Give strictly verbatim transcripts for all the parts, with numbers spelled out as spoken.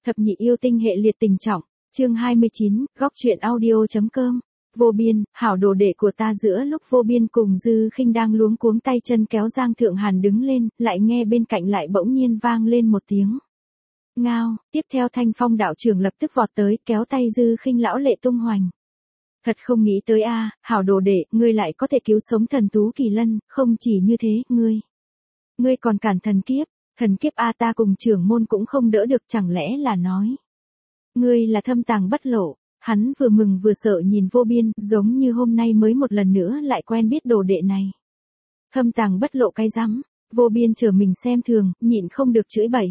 Thập nhị yêu tinh hệ liệt tình trọng, chương hai mươi chín, góc truyện audio.com. Vô biên, hảo đồ đệ của ta. Giữa lúc Vô Biên cùng Dư Khinh đang luống cuống tay chân kéo Giang Thượng Hàn đứng lên, lại nghe bên cạnh lại bỗng nhiên vang lên một tiếng ngao. Tiếp theo Thanh Phong đạo trưởng lập tức vọt tới, kéo tay Dư Khinh lão lệ tung hoành. Thật không nghĩ tới a, hảo đồ đệ, ngươi lại có thể cứu sống thần Tú Kỳ Lân, không chỉ như thế, ngươi, ngươi còn cản thần kiếp, thần kiếp a, ta cùng trưởng môn cũng không đỡ được, chẳng lẽ là nói ngươi là thâm tàng bất lộ. Hắn vừa mừng vừa sợ nhìn Vô Biên, giống như hôm nay mới một lần nữa lại quen biết đồ đệ này. Thâm tàng bất lộ cái rắm, Vô Biên chờ mình xem thường, nhịn không được chửi bậy.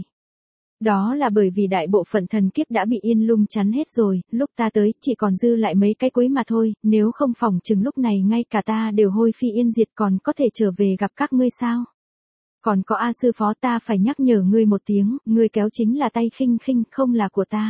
Đó là bởi vì đại bộ phận thần kiếp đã bị Yên Lung chắn hết rồi, lúc ta tới chỉ còn dư lại mấy cái cuối mà thôi, nếu không phòng chừng lúc này ngay cả ta đều hôi phi yên diệt, còn có thể trở về gặp các ngươi sao? Còn có A sư phó, ta phải nhắc nhở ngươi một tiếng, ngươi kéo chính là tay Khinh Khinh, không là của ta.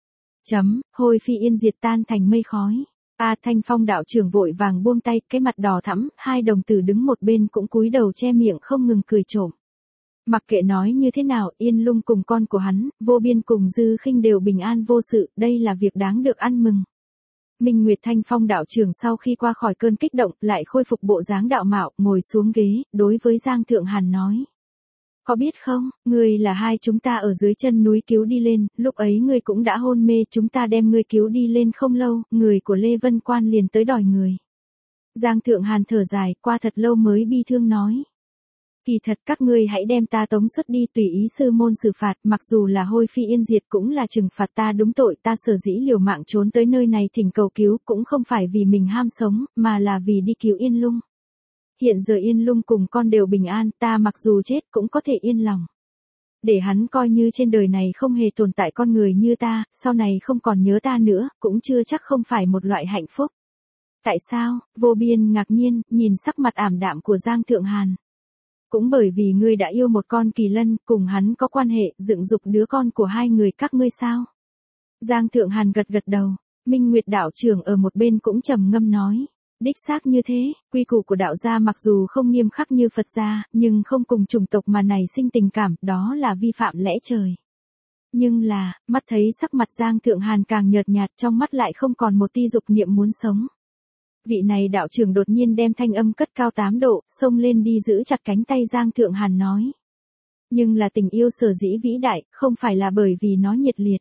Chấm, hôi phi yên diệt tan thành mây khói. A Thanh Phong đạo trưởng vội vàng buông tay, cái mặt đỏ thẫm, hai đồng tử đứng một bên cũng cúi đầu che miệng không ngừng cười trộm. Mặc kệ nói như thế nào, Yên Lung cùng con của hắn, Vô Biên cùng Dư Khinh đều bình an vô sự, đây là việc đáng được ăn mừng. Minh Nguyệt Thanh Phong đạo trưởng sau khi qua khỏi cơn kích động, lại khôi phục bộ dáng đạo mạo, ngồi xuống ghế, đối với Giang Thượng Hàn nói. Có biết không, ngươi là hai chúng ta ở dưới chân núi cứu đi lên, lúc ấy ngươi cũng đã hôn mê, chúng ta đem ngươi cứu đi lên không lâu, người của Lê Vân Quan liền tới đòi người. Giang Thượng Hàn thở dài, qua thật lâu mới bi thương nói. Kỳ thật các ngươi hãy đem ta tống xuất đi, tùy ý sư môn xử phạt, mặc dù là hôi phi yên diệt cũng là trừng phạt ta đúng tội, ta sở dĩ liều mạng trốn tới nơi này thỉnh cầu cứu, cũng không phải vì mình ham sống, mà là vì đi cứu Yên Lung. Hiện giờ Yên Lung cùng con đều bình an, ta mặc dù chết cũng có thể yên lòng. Để hắn coi như trên đời này không hề tồn tại con người như ta, sau này không còn nhớ ta nữa, cũng chưa chắc không phải một loại hạnh phúc. Tại sao? Vô Biên ngạc nhiên, nhìn sắc mặt ảm đạm của Giang Thượng Hàn. Cũng bởi vì ngươi đã yêu một con kỳ lân, cùng hắn có quan hệ, dựng dục đứa con của hai người các ngươi sao? Giang Thượng Hàn gật gật đầu, Minh Nguyệt đạo trưởng ở một bên cũng trầm ngâm nói. Đích xác như thế, quy củ của đạo gia mặc dù không nghiêm khắc như Phật gia, nhưng không cùng chủng tộc mà nảy sinh tình cảm, đó là vi phạm lẽ trời. Nhưng là, mắt thấy sắc mặt Giang Thượng Hàn càng nhợt nhạt, trong mắt lại không còn một tia dục niệm muốn sống. Vị này đạo trưởng đột nhiên đem thanh âm cất cao tám độ, xông lên đi giữ chặt cánh tay Giang Thượng Hàn nói. Nhưng là tình yêu sở dĩ vĩ đại, không phải là bởi vì nó nhiệt liệt.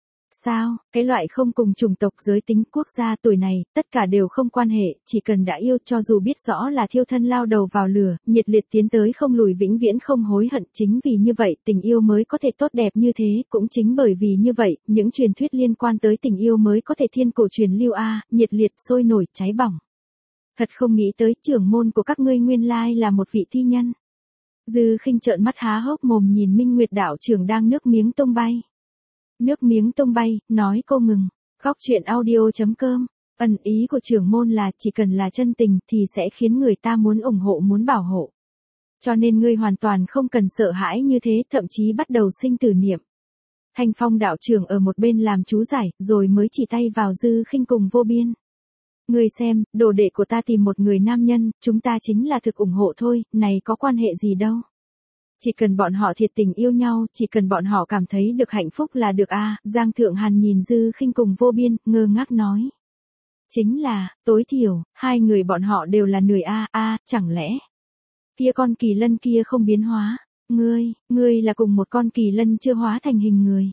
Sao, cái loại không cùng chủng tộc, giới tính, quốc gia, tuổi này, tất cả đều không quan hệ, chỉ cần đã yêu, cho dù biết rõ là thiêu thân lao đầu vào lửa, nhiệt liệt tiến tới không lùi, vĩnh viễn không hối hận, chính vì như vậy, tình yêu mới có thể tốt đẹp như thế, cũng chính bởi vì như vậy, những truyền thuyết liên quan tới tình yêu mới có thể thiên cổ truyền lưu a, nhiệt liệt, sôi nổi, cháy bỏng. Thật không nghĩ tới trưởng môn của các ngươi nguyên lai là một vị thi nhân. Dư Khinh trợn mắt há hốc mồm nhìn Minh Nguyệt đạo trưởng đang nước miếng tung bay. Nước miếng tung bay, nói câu ngừng. Góc truyện audio.com. Ẩn ý của trưởng môn là chỉ cần là chân tình thì sẽ khiến người ta muốn ủng hộ, muốn bảo hộ. Cho nên ngươi hoàn toàn không cần sợ hãi như thế, thậm chí bắt đầu sinh tử niệm. Thanh Phong đạo trưởng ở một bên làm chú giải, rồi mới chỉ tay vào Dư Khinh cùng Vô Biên. Ngươi xem, đồ đệ của ta tìm một người nam nhân, chúng ta chính là thực ủng hộ thôi, này có quan hệ gì đâu. Chỉ cần bọn họ thiệt tình yêu nhau, chỉ cần bọn họ cảm thấy được hạnh phúc là được a. À, Giang Thượng Hàn nhìn Dư Khinh cùng Vô Biên, ngơ ngác nói. Chính là, tối thiểu, hai người bọn họ đều là người a, a, à, chẳng lẽ kia con kỳ lân kia không biến hóa, ngươi, ngươi là cùng một con kỳ lân chưa hóa thành hình người.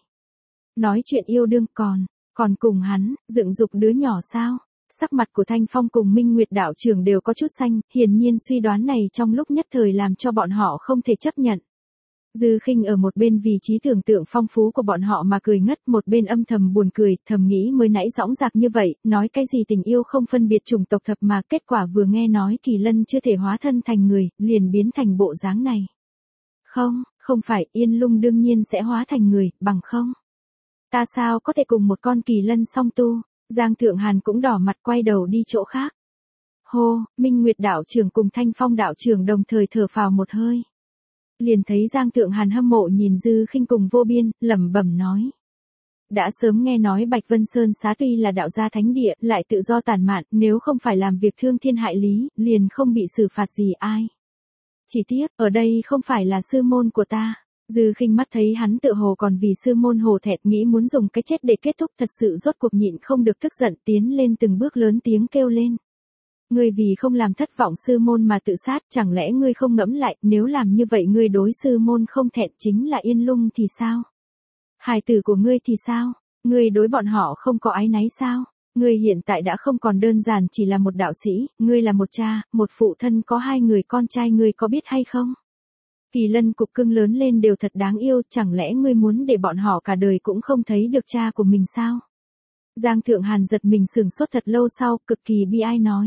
Nói chuyện yêu đương còn, còn cùng hắn, dựng dục đứa nhỏ sao? Sắc mặt của Thanh Phong cùng Minh Nguyệt đạo trưởng đều có chút xanh, hiển nhiên suy đoán này trong lúc nhất thời làm cho bọn họ không thể chấp nhận. Dư Khinh ở một bên vì trí tưởng tượng phong phú của bọn họ mà cười ngất, một bên âm thầm buồn cười, thầm nghĩ mới nãy dõng dạc như vậy, nói cái gì tình yêu không phân biệt chủng tộc thập mà, kết quả vừa nghe nói kỳ lân chưa thể hóa thân thành người, liền biến thành bộ dáng này. Không, không phải, Yên Lung đương nhiên sẽ hóa thành người, bằng không. Ta sao có thể cùng một con kỳ lân song tu? Giang Thượng Hàn cũng đỏ mặt quay đầu đi chỗ khác. Hô, Minh Nguyệt đạo trưởng cùng Thanh Phong đạo trưởng đồng thời thở phào một hơi. Liền thấy Giang Thượng Hàn hâm mộ nhìn Dư Khinh cùng Vô Biên, lẩm bẩm nói. Đã sớm nghe nói Bạch Vân Sơn xá tuy là đạo gia thánh địa, lại tự do tàn mạn, nếu không phải làm việc thương thiên hại lý, liền không bị xử phạt gì ai. Chỉ tiếc, ở đây không phải là sư môn của ta. Dư Khinh mắt thấy hắn tự hồ còn vì sư môn hổ thẹn, nghĩ muốn dùng cái chết để kết thúc, thật sự rốt cuộc nhịn không được tức giận, tiến lên từng bước lớn tiếng kêu lên. Ngươi vì không làm thất vọng sư môn mà tự sát, chẳng lẽ ngươi không ngẫm lại, nếu làm như vậy ngươi đối sư môn không thẹn chính là Yên Lung thì sao? Hài tử của ngươi thì sao? Ngươi đối bọn họ không có áy náy sao? Ngươi hiện tại đã không còn đơn giản chỉ là một đạo sĩ, ngươi là một cha, một phụ thân có hai người con trai, ngươi có biết hay không? Kỳ Lân cục cưng lớn lên đều thật đáng yêu, chẳng lẽ ngươi muốn để bọn họ cả đời cũng không thấy được cha của mình sao? Giang Thượng Hàn giật mình sửng sốt thật lâu sau, cực kỳ bi ai nói.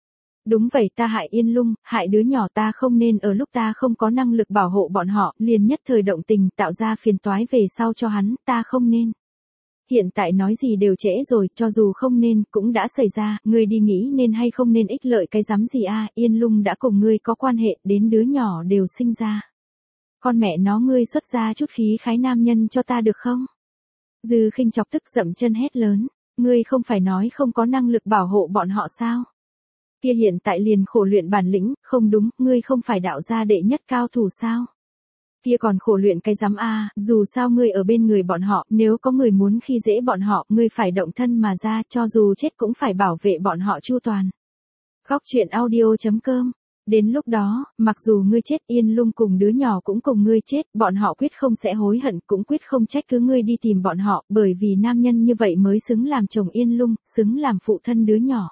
Đúng vậy, ta hại Yên Lung, hại đứa nhỏ, ta không nên ở lúc ta không có năng lực bảo hộ bọn họ, liền nhất thời động tình tạo ra phiền toái về sau cho hắn, ta không nên. Hiện tại nói gì đều trễ rồi, cho dù không nên, cũng đã xảy ra, ngươi đi nghĩ nên hay không nên ích lợi cái rắm gì a? Yên Lung đã cùng ngươi có quan hệ, đến đứa nhỏ đều sinh ra. Con mẹ nó, ngươi xuất ra chút khí khái nam nhân cho ta được không? Dư Khinh chọc tức dậm chân hét lớn, ngươi không phải nói không có năng lực bảo hộ bọn họ sao? Kia hiện tại liền khổ luyện bản lĩnh, không đúng, ngươi không phải đạo gia đệ nhất cao thủ sao? Kia còn khổ luyện cái rắm a, dù sao ngươi ở bên người bọn họ, nếu có người muốn khi dễ bọn họ, ngươi phải động thân mà ra, cho dù chết cũng phải bảo vệ bọn họ chu toàn. Góc truyện audio chấm com. Đến lúc đó, mặc dù ngươi chết, Yên Lung cùng đứa nhỏ cũng cùng ngươi chết, bọn họ quyết không sẽ hối hận, cũng quyết không trách cứ ngươi đi tìm bọn họ, bởi vì nam nhân như vậy mới xứng làm chồng Yên Lung, xứng làm phụ thân đứa nhỏ.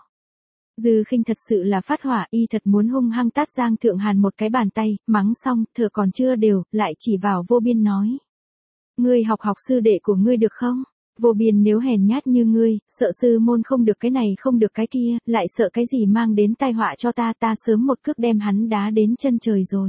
Dư Khinh thật sự là phát hỏa, y thật muốn hung hăng tát Giang Thượng Hàn một cái bàn tay, mắng xong, thừa còn chưa đều, lại chỉ vào Vô Biên nói. Ngươi học học sư đệ của ngươi được không? Vô Biên nếu hèn nhát như ngươi, sợ sư môn không được cái này không được cái kia, lại sợ cái gì mang đến tai họa cho ta, ta sớm một cước đem hắn đá đến chân trời rồi.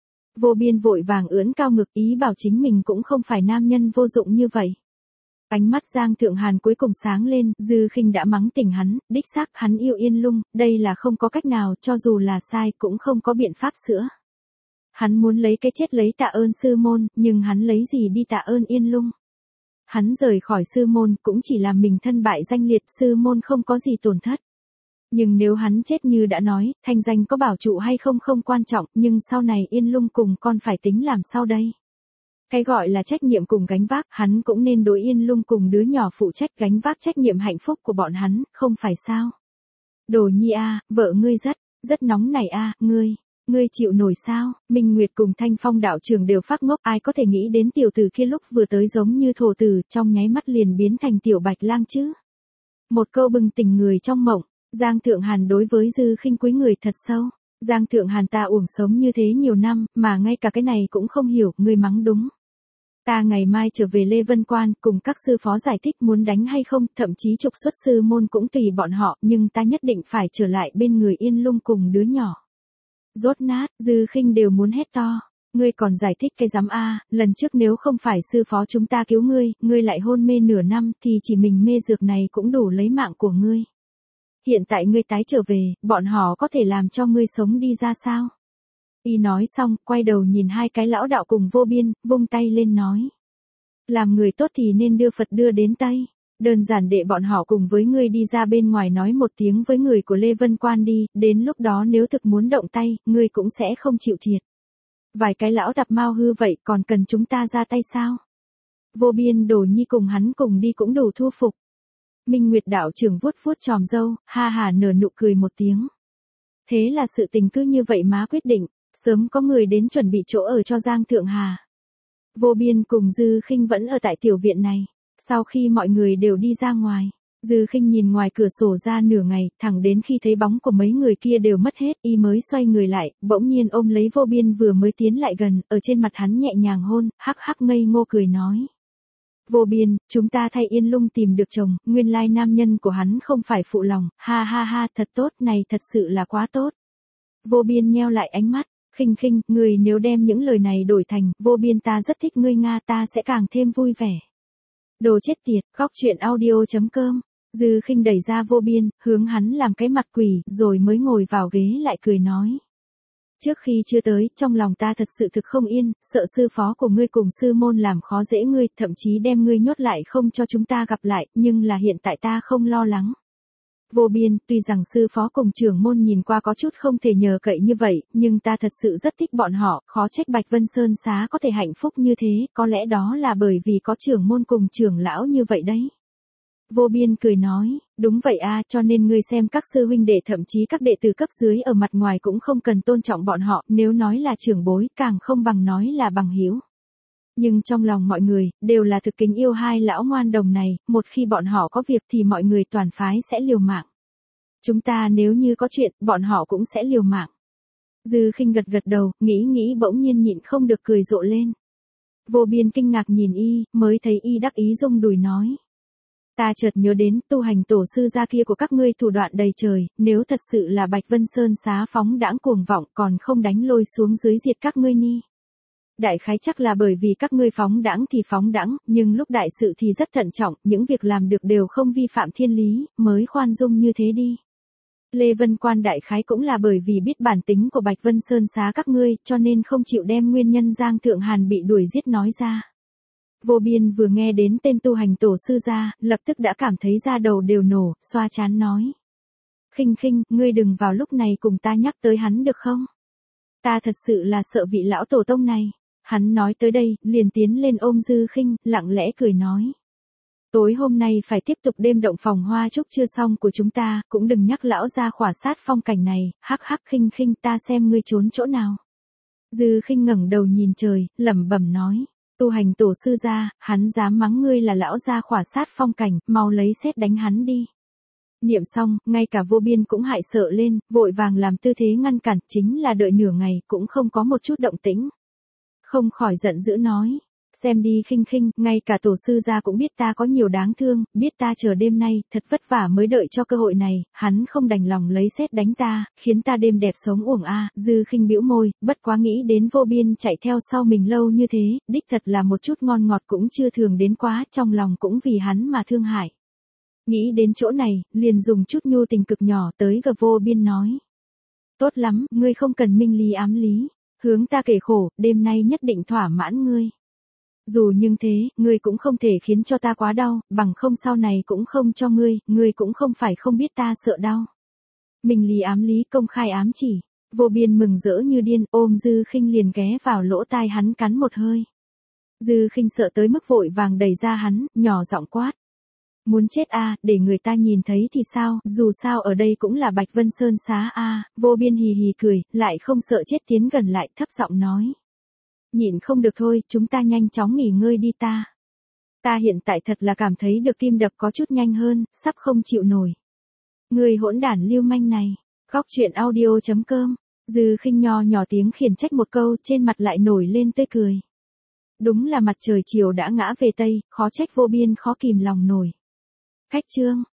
Vô Biên vội vàng ưỡn cao ngực, ý bảo chính mình cũng không phải nam nhân vô dụng như vậy. Ánh mắt Giang Thượng Hàn cuối cùng sáng lên, Dư Khinh đã mắng tỉnh hắn, đích xác hắn yêu Yên Lung, đây là không có cách nào, cho dù là sai cũng không có biện pháp sửa. Hắn muốn lấy cái chết lấy tạ ơn sư môn, nhưng hắn lấy gì đi tạ ơn Yên Lung? Hắn rời khỏi sư môn cũng chỉ làm mình thân bại danh liệt, sư môn không có gì tổn thất. Nhưng nếu hắn chết như đã nói, thanh danh có bảo trụ hay không không quan trọng, nhưng sau này Yên Lung cùng con phải tính làm sao đây? Cái gọi là trách nhiệm cùng gánh vác, hắn cũng nên đối Yên Lung cùng đứa nhỏ phụ trách gánh vác trách nhiệm hạnh phúc của bọn hắn, không phải sao? Đồ Nhi a, vợ ngươi rất, rất nóng nảy a, ngươi, ngươi chịu nổi sao? Minh Nguyệt cùng Thanh Phong đạo trường đều phát ngốc, ai có thể nghĩ đến tiểu tử kia lúc vừa tới giống như thổ tử, trong nháy mắt liền biến thành tiểu bạch lang chứ? Một câu bừng tỉnh người trong mộng, Giang Thượng Hàn đối với Dư Khinh cúi người thật sâu. Giang Thượng Hàn, ta uổng sống như thế nhiều năm, mà ngay cả cái này cũng không hiểu, ngươi mắng đúng. Ta ngày mai trở về Lê Vân Quan, cùng các sư phó giải thích muốn đánh hay không, thậm chí trục xuất sư môn cũng tùy bọn họ, nhưng ta nhất định phải trở lại bên người Yên Lung cùng đứa nhỏ. Rốt nát, Dư Khinh đều muốn hét to. Ngươi còn giải thích cái rắm a, lần trước nếu không phải sư phó chúng ta cứu ngươi, ngươi lại hôn mê nửa năm, thì chỉ mình mê dược này cũng đủ lấy mạng của ngươi. Hiện tại ngươi tái trở về, bọn họ có thể làm cho ngươi sống đi ra sao? Y nói xong, quay đầu nhìn hai cái lão đạo cùng Vô Biên, vung tay lên nói. Làm người tốt thì nên đưa Phật đưa đến Tây. Đơn giản để bọn họ cùng với ngươi đi ra bên ngoài nói một tiếng với người của Lê Vân Quan đi, đến lúc đó nếu thực muốn động tay, ngươi cũng sẽ không chịu thiệt. Vài cái lão tạp mau hư vậy còn cần chúng ta ra tay sao? Vô Biên Đồ Nhi cùng hắn cùng đi cũng đủ thu phục. Minh Nguyệt đạo trưởng vuốt vuốt tròm râu, ha hà nở nụ cười một tiếng. Thế là sự tình cứ như vậy má quyết định, sớm có người đến chuẩn bị chỗ ở cho Giang Thượng Hà. Vô Biên cùng Dư Khinh vẫn ở tại tiểu viện này. Sau khi mọi người đều đi ra ngoài, Dư Khinh nhìn ngoài cửa sổ ra nửa ngày, thẳng đến khi thấy bóng của mấy người kia đều mất hết, y mới xoay người lại, bỗng nhiên ôm lấy Vô Biên vừa mới tiến lại gần, ở trên mặt hắn nhẹ nhàng hôn, hắc hắc ngây ngô cười nói. Vô Biên, chúng ta thay Yên Lung tìm được chồng, nguyên lai nam nhân của hắn không phải phụ lòng, ha ha ha, thật tốt, này thật sự là quá tốt. Vô Biên nheo lại ánh mắt, Khinh Khinh, người nếu đem những lời này đổi thành, Vô Biên ta rất thích ngươi Nga, ta sẽ càng thêm vui vẻ. Đồ chết tiệt, góc truyện audio chấm com. Dư Khinh đẩy ra Vô Biên, hướng hắn làm cái mặt quỷ, rồi mới ngồi vào ghế lại cười nói. Trước khi chưa tới, trong lòng ta thật sự thực không yên, sợ sư phó của ngươi cùng sư môn làm khó dễ ngươi, thậm chí đem ngươi nhốt lại không cho chúng ta gặp lại, nhưng là hiện tại ta không lo lắng. Vô Biên, tuy rằng sư phó cùng trưởng môn nhìn qua có chút không thể nhờ cậy như vậy, nhưng ta thật sự rất thích bọn họ, khó trách Bạch Vân Sơn Xá có thể hạnh phúc như thế, có lẽ đó là bởi vì có trưởng môn cùng trưởng lão như vậy đấy. Vô Biên cười nói, đúng vậy a, cho nên ngươi xem các sư huynh đệ thậm chí các đệ tử cấp dưới ở mặt ngoài cũng không cần tôn trọng bọn họ, nếu nói là trưởng bối, càng không bằng nói là bằng hữu. Nhưng trong lòng mọi người, đều là thực kính yêu hai lão ngoan đồng này, một khi bọn họ có việc thì mọi người toàn phái sẽ liều mạng. Chúng ta nếu như có chuyện, bọn họ cũng sẽ liều mạng. Dư Khinh gật gật đầu, nghĩ nghĩ bỗng nhiên nhịn không được cười rộ lên. Vô Biên kinh ngạc nhìn y, mới thấy y đắc ý rung đùi nói. Ta chợt nhớ đến tu hành tổ sư gia kia của các ngươi thủ đoạn đầy trời, nếu thật sự là Bạch Vân Sơn Xá phóng đãng cuồng vọng còn không đánh lôi xuống dưới diệt các ngươi ni. Đại khái chắc là bởi vì các ngươi phóng đãng thì phóng đãng, nhưng lúc đại sự thì rất thận trọng, những việc làm được đều không vi phạm thiên lý, mới khoan dung như thế đi. Lê Vân Quan đại khái cũng là bởi vì biết bản tính của Bạch Vân Sơn Xá các ngươi, cho nên không chịu đem nguyên nhân Giang Thượng Hàn bị đuổi giết nói ra. Vô Biên vừa nghe đến tên tu hành tổ sư gia, lập tức đã cảm thấy da đầu đều nổ, xoa trán nói. Khinh Khinh, ngươi đừng vào lúc này cùng ta nhắc tới hắn được không? Ta thật sự là sợ vị lão tổ tông này. Hắn nói tới đây, liền tiến lên ôm Dư Khinh, lặng lẽ cười nói. Tối hôm nay phải tiếp tục đêm động phòng hoa chúc chưa xong của chúng ta, cũng đừng nhắc lão ra khỏa sát phong cảnh này, hắc hắc Khinh Khinh ta xem ngươi trốn chỗ nào. Dư Khinh ngẩng đầu nhìn trời, lẩm bẩm nói. Tu hành tổ sư gia, hắn dám mắng ngươi là lão gia khỏa sát phong cảnh, mau lấy sét đánh hắn đi. Niệm xong, ngay cả Vô Biên cũng hại sợ lên, vội vàng làm tư thế ngăn cản, chính là đợi nửa ngày cũng không có một chút động tĩnh. Không khỏi giận dữ nói, xem đi Khinh Khinh, ngay cả tổ sư gia cũng biết ta có nhiều đáng thương, biết ta chờ đêm nay, thật vất vả mới đợi cho cơ hội này, hắn không đành lòng lấy sét đánh ta, khiến ta đêm đẹp sống uổng a. À. Dư Khinh bĩu môi, bất quá nghĩ đến Vô Biên chạy theo sau mình lâu như thế, đích thật là một chút ngon ngọt cũng chưa thường đến quá, trong lòng cũng vì hắn mà thương hại. Nghĩ đến chỗ này, liền dùng chút nhu tình cực nhỏ tới gờ Vô Biên nói. Tốt lắm, ngươi không cần minh lý ám lý. Hướng ta kể khổ, đêm nay nhất định thỏa mãn ngươi. Dù nhưng thế, ngươi cũng không thể khiến cho ta quá đau, bằng không sau này cũng không cho ngươi, ngươi cũng không phải không biết ta sợ đau. Mình lý ám lý công khai ám chỉ, Vô Biên mừng rỡ như điên, ôm Dư Khinh liền ghé vào lỗ tai hắn cắn một hơi. Dư Khinh sợ tới mức vội vàng đẩy ra hắn, nhỏ giọng quát. Muốn chết a, à, để người ta nhìn thấy thì sao, dù sao ở đây cũng là Bạch Vân Sơn Xá a. À. Vô Biên hì hì cười, lại không sợ chết tiến gần lại thấp giọng nói. Nhịn không được thôi, chúng ta nhanh chóng nghỉ ngơi đi ta. Ta hiện tại thật là cảm thấy được tim đập có chút nhanh hơn, sắp không chịu nổi. Người hỗn đản lưu manh này, góc truyện audio chấm com, Dư Khinh nho nhỏ tiếng khiển trách một câu, trên mặt lại nổi lên tươi cười. Đúng là mặt trời chiều đã ngã về Tây, khó trách Vô Biên khó kìm lòng nổi. Cách chương